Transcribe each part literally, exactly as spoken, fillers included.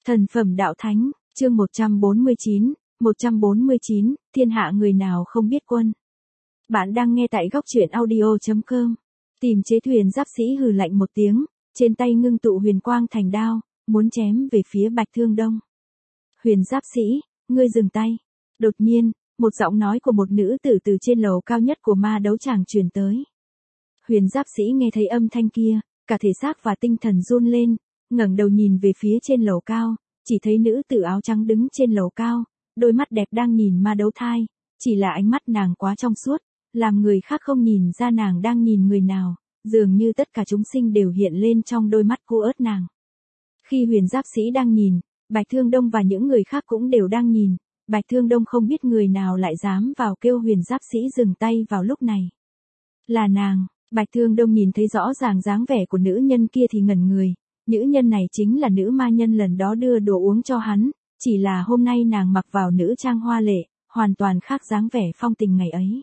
Thần phẩm đạo thánh, chương một trăm bốn mươi chín, một trăm bốn mươi chín, thiên hạ người nào không biết quân. Bạn đang nghe tại góc truyện audio chấm com. Tìm chế thuyền giáp sĩ hừ lạnh một tiếng, trên tay ngưng tụ huyền quang thành đao, muốn chém về phía Bạch Thương Đông. Huyền giáp sĩ, ngươi dừng tay. Đột nhiên, một giọng nói của một nữ tử từ trên lầu cao nhất của ma đấu tràng truyền tới. Huyền giáp sĩ nghe thấy âm thanh kia, cả thể xác và tinh thần run lên, ngẩng đầu nhìn về phía trên lầu cao, chỉ thấy nữ tử áo trắng đứng trên lầu cao, đôi mắt đẹp đang nhìn ma đấu thai, chỉ là ánh mắt nàng quá trong suốt, làm người khác không nhìn ra nàng đang nhìn người nào, dường như tất cả chúng sinh đều hiện lên trong đôi mắt cô ớt nàng. Khi huyền giáp sĩ đang nhìn, Bạch Thương Đông và những người khác cũng đều đang nhìn, Bạch Thương Đông không biết người nào lại dám vào kêu huyền giáp sĩ dừng tay vào lúc này. Là nàng. Bạch Thương Đông nhìn thấy rõ ràng dáng vẻ của nữ nhân kia thì ngẩn người, nữ nhân này chính là nữ ma nhân lần đó đưa đồ uống cho hắn, chỉ là hôm nay nàng mặc vào nữ trang hoa lệ, hoàn toàn khác dáng vẻ phong tình ngày ấy.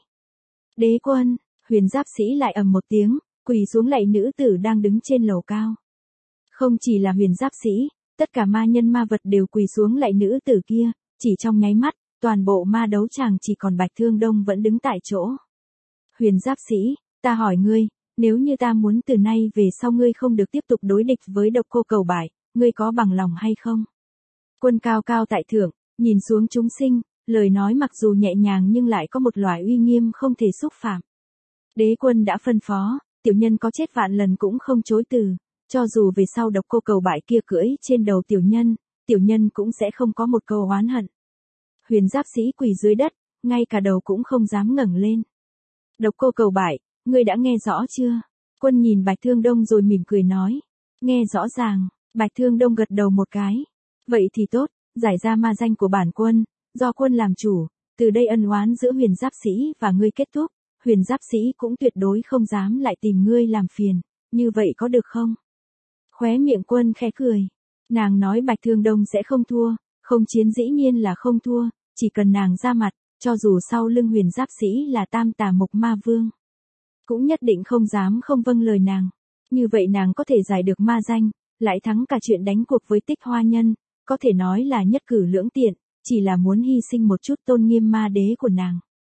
Đế quân, huyền giáp sĩ lại ầm một tiếng, quỳ xuống lạy nữ tử đang đứng trên lầu cao. Không chỉ là huyền giáp sĩ, tất cả ma nhân ma vật đều quỳ xuống lạy nữ tử kia, chỉ trong nháy mắt, toàn bộ ma đấu tràng chỉ còn Bạch Thương Đông vẫn đứng tại chỗ. Huyền giáp sĩ, ta hỏi ngươi, nếu như ta muốn từ nay về sau ngươi không được tiếp tục đối địch với Độc Cô Cầu Bại, ngươi có bằng lòng hay không? Quân cao cao tại thượng, nhìn xuống chúng sinh, lời nói mặc dù nhẹ nhàng nhưng lại có một loại uy nghiêm không thể xúc phạm. Đế quân đã phân phó, tiểu nhân có chết vạn lần cũng không chối từ, cho dù về sau Độc Cô Cầu Bại kia cưỡi trên đầu tiểu nhân, tiểu nhân cũng sẽ không có một câu oán hận. Huyền giáp sĩ quỳ dưới đất, ngay cả đầu cũng không dám ngẩng lên. Độc Cô Cầu Bại, ngươi đã nghe rõ chưa? Quân nhìn Bạch Thương Đông rồi mỉm cười nói. Nghe rõ ràng, Bạch Thương Đông gật đầu một cái. Vậy thì tốt, giải ra ma danh của bản quân, do quân làm chủ, từ đây ân oán giữa huyền giáp sĩ và ngươi kết thúc, huyền giáp sĩ cũng tuyệt đối không dám lại tìm ngươi làm phiền, như vậy có được không? Khóe miệng quân khẽ cười. Nàng nói Bạch Thương Đông sẽ không thua, không chiến dĩ nhiên là không thua, chỉ cần nàng ra mặt, cho dù sau lưng huyền giáp sĩ là Tam Tà Mộc Ma Vương, cũng nhất định không dám không vâng lời nàng. Như vậy nàng có thể giải được ma danh, lại thắng cả chuyện đánh cuộc với Tích Hoa Nhân, có thể nói là nhất cử lưỡng tiện, chỉ là muốn hy sinh một chút tôn nghiêm ma đế của nàng.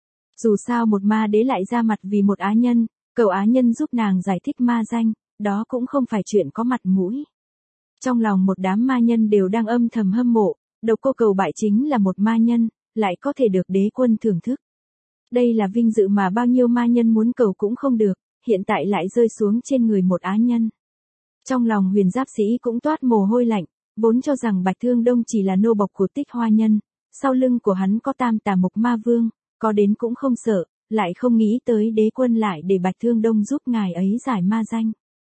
Dù sao một ma đế lại ra mặt vì một á nhân, cầu á nhân giúp nàng giải thích ma danh, đó cũng không phải chuyện có mặt mũi. Trong lòng một đám ma nhân đều đang âm thầm hâm mộ, Độc Cô Cầu Bại chính là một ma nhân, lại có thể được đế quân thưởng thức. Đây là vinh dự mà bao nhiêu ma nhân muốn cầu cũng không được, hiện tại lại rơi xuống trên người một á nhân. Trong lòng huyền giáp sĩ cũng toát mồ hôi lạnh, vốn cho rằng Bạch Thương Đông chỉ là nô bộc của Tích Hoa Nhân, sau lưng của hắn có Tam Tà Mộc Ma Vương, có đến cũng không sợ, lại không nghĩ tới đế quân lại để Bạch Thương Đông giúp ngài ấy giải ma danh.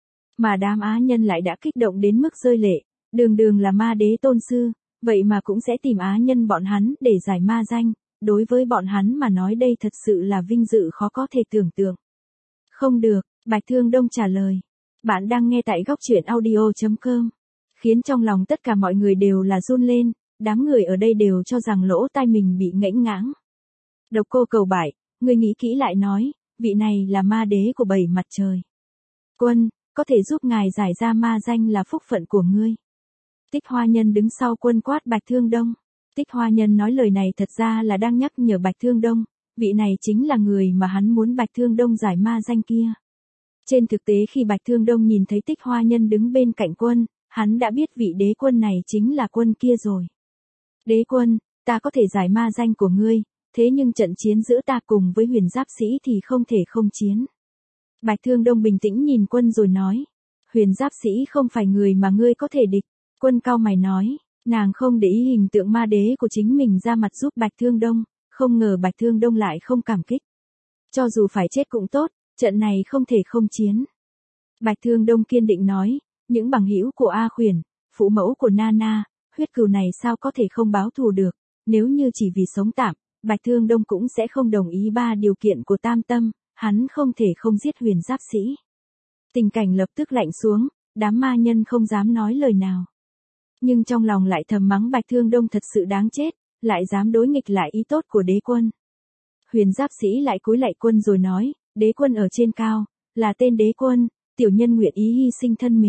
Mà đám á nhân lại đã kích động đến mức rơi lệ, đường đường là ma đế tôn sư, vậy mà cũng sẽ tìm á nhân bọn hắn để giải ma danh. Đối với bọn hắn mà nói đây thật sự là vinh dự khó có thể tưởng tượng. Không được, Bạch Thương Đông trả lời. Bạn đang nghe tại góc truyện audio chấm com. Khiến trong lòng tất cả mọi người đều là run lên, đám người ở đây đều cho rằng lỗ tai mình bị ngãnh ngãng. Độc Cô Cầu Bại, ngươi nghĩ kỹ lại nói, vị này là ma đế của bảy mặt trời. Quân, có thể giúp ngài giải ra ma danh là phúc phận của ngươi. Tích Hoa Nhân đứng sau quân quát Bạch Thương Đông. Tích Hoa Nhân nói lời này thật ra là đang nhắc nhở Bạch Thương Đông, vị này chính là người mà hắn muốn Bạch Thương Đông giải ma danh kia. Trên thực tế khi Bạch Thương Đông nhìn thấy Tích Hoa Nhân đứng bên cạnh quân, hắn đã biết vị đế quân này chính là quân kia rồi. Đế quân, ta có thể giải ma danh của ngươi, thế nhưng trận chiến giữa ta cùng với huyền giáp sĩ thì không thể không chiến. Bạch Thương Đông bình tĩnh nhìn quân rồi nói, huyền giáp sĩ không phải người mà ngươi có thể địch. Quân cau mày nói. Nàng không để ý hình tượng ma đế của chính mình ra mặt giúp Bạch Thương Đông, không ngờ Bạch Thương Đông lại không cảm kích. Cho dù phải chết cũng tốt, trận này không thể không chiến. Bạch Thương Đông kiên định nói, những bằng hữu của A Khuyển, phụ mẫu của Nana, huyết cừu này sao có thể không báo thù được, nếu như chỉ vì sống tạm, Bạch Thương Đông cũng sẽ không đồng ý ba điều kiện của Tam Tâm, hắn không thể không giết huyền giáp sĩ. Tình cảnh lập tức lạnh xuống, đám ma nhân không dám nói lời nào. Nhưng trong lòng lại thầm mắng Bạch Thương Đông thật sự đáng chết, lại dám đối nghịch lại ý tốt của đế quân. Huyền giáp sĩ lại cúi lạy quân rồi nói, đế quân ở trên cao, là tên đế quân, tiểu nhân nguyện ý hy sinh thân mình,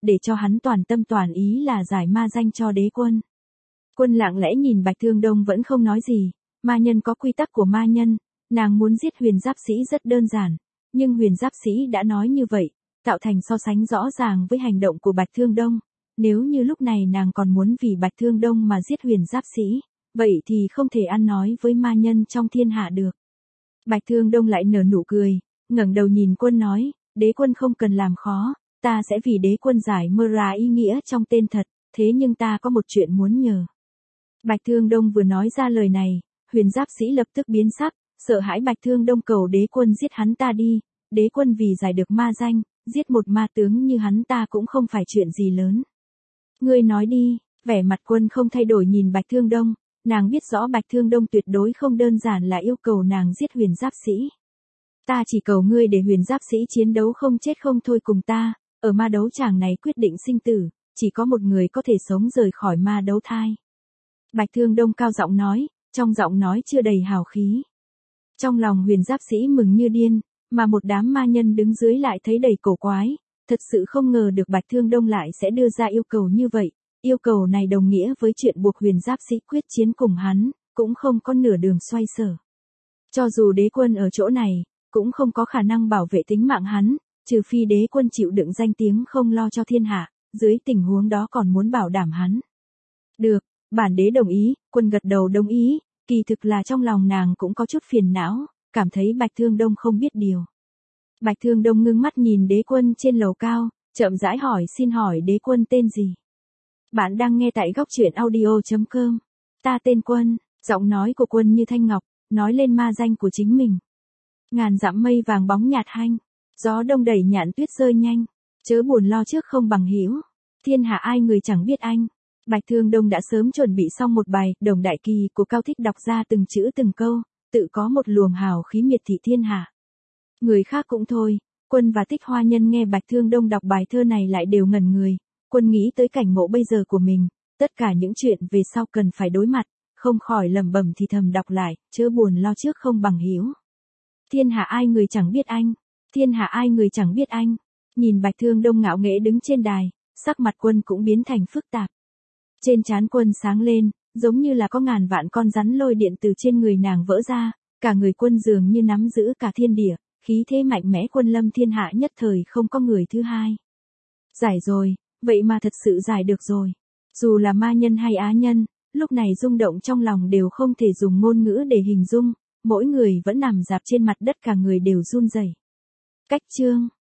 để cho hắn toàn tâm toàn ý là giải ma danh cho đế quân. Quân lặng lẽ nhìn Bạch Thương Đông vẫn không nói gì, ma nhân có quy tắc của ma nhân, nàng muốn giết huyền giáp sĩ rất đơn giản, nhưng huyền giáp sĩ đã nói như vậy, tạo thành so sánh rõ ràng với hành động của Bạch Thương Đông. Nếu như lúc này nàng còn muốn vì Bạch Thương Đông mà giết huyền giáp sĩ, vậy thì không thể ăn nói với ma nhân trong thiên hạ được. Bạch Thương Đông lại nở nụ cười, ngẩng đầu nhìn quân nói, đế quân không cần làm khó, ta sẽ vì đế quân giải mơ ra ý nghĩa trong tên thật, thế nhưng ta có một chuyện muốn nhờ. Bạch Thương Đông vừa nói ra lời này, huyền giáp sĩ lập tức biến sắc, sợ hãi Bạch Thương Đông cầu đế quân giết hắn ta đi, đế quân vì giải được ma danh, giết một ma tướng như hắn ta cũng không phải chuyện gì lớn. Ngươi nói đi, vẻ mặt quân không thay đổi nhìn Bạch Thương Đông, nàng biết rõ Bạch Thương Đông tuyệt đối không đơn giản là yêu cầu nàng giết huyền giáp sĩ. Ta chỉ cầu ngươi để huyền giáp sĩ chiến đấu không chết không thôi cùng ta, ở ma đấu tràng này quyết định sinh tử, chỉ có một người có thể sống rời khỏi ma đấu thai. Bạch Thương Đông cao giọng nói, trong giọng nói chưa đầy hào khí. Trong lòng huyền giáp sĩ mừng như điên, mà một đám ma nhân đứng dưới lại thấy đầy cổ quái, thật sự không ngờ được Bạch Thương Đông lại sẽ đưa ra yêu cầu như vậy, yêu cầu này đồng nghĩa với chuyện buộc huyền giáp sĩ quyết chiến cùng hắn, cũng không có nửa đường xoay sở. Cho dù đế quân ở chỗ này, cũng không có khả năng bảo vệ tính mạng hắn, trừ phi đế quân chịu đựng danh tiếng không lo cho thiên hạ, dưới tình huống đó còn muốn bảo đảm hắn. Được, bản đế đồng ý, quân gật đầu đồng ý, kỳ thực là trong lòng nàng cũng có chút phiền não, cảm thấy Bạch Thương Đông không biết điều. Bạch Thương Đông ngưng mắt nhìn đế quân trên lầu cao, chậm rãi hỏi xin hỏi đế quân tên gì. Bạn đang nghe tại góc truyện audio chấm com. Ta tên Quân, giọng nói của Quân như thanh ngọc, nói lên ma danh của chính mình. Ngàn dặm mây vàng bóng nhạt hanh, gió đông đẩy nhạn tuyết rơi nhanh, chớ buồn lo trước không bằng hữu, thiên hạ ai người chẳng biết anh. Bạch Thương Đông đã sớm chuẩn bị xong một bài Đồng Đại Kỳ của Cao Thích đọc ra từng chữ từng câu, tự có một luồng hào khí miệt thị thiên hạ. Người khác cũng thôi, Quân và Tích Hoa Nhân nghe Bạch Thương Đông đọc bài thơ này lại đều ngẩn người. Quân nghĩ tới cảnh ngộ bây giờ của mình, tất cả những chuyện về sau cần phải đối mặt, không khỏi lẩm bẩm thì thầm đọc lại, chớ buồn lo trước không bằng hữu. Thiên hạ ai người chẳng biết anh, thiên hạ ai người chẳng biết anh. Nhìn Bạch Thương Đông ngạo nghễ đứng trên đài, sắc mặt Quân cũng biến thành phức tạp. Trên trán Quân sáng lên, giống như là có ngàn vạn con rắn lôi điện từ trên người nàng vỡ ra, cả người Quân dường như nắm giữ cả thiên địa, khí thế mạnh mẽ quân lâm thiên hạ nhất thời không có người thứ hai. Giải rồi, vậy mà thật sự giải được rồi. Dù là ma nhân hay á nhân, lúc này rung động trong lòng đều không thể dùng ngôn ngữ để hình dung, mỗi người vẫn nằm rạp trên mặt đất cả người đều run rẩy. Cách chương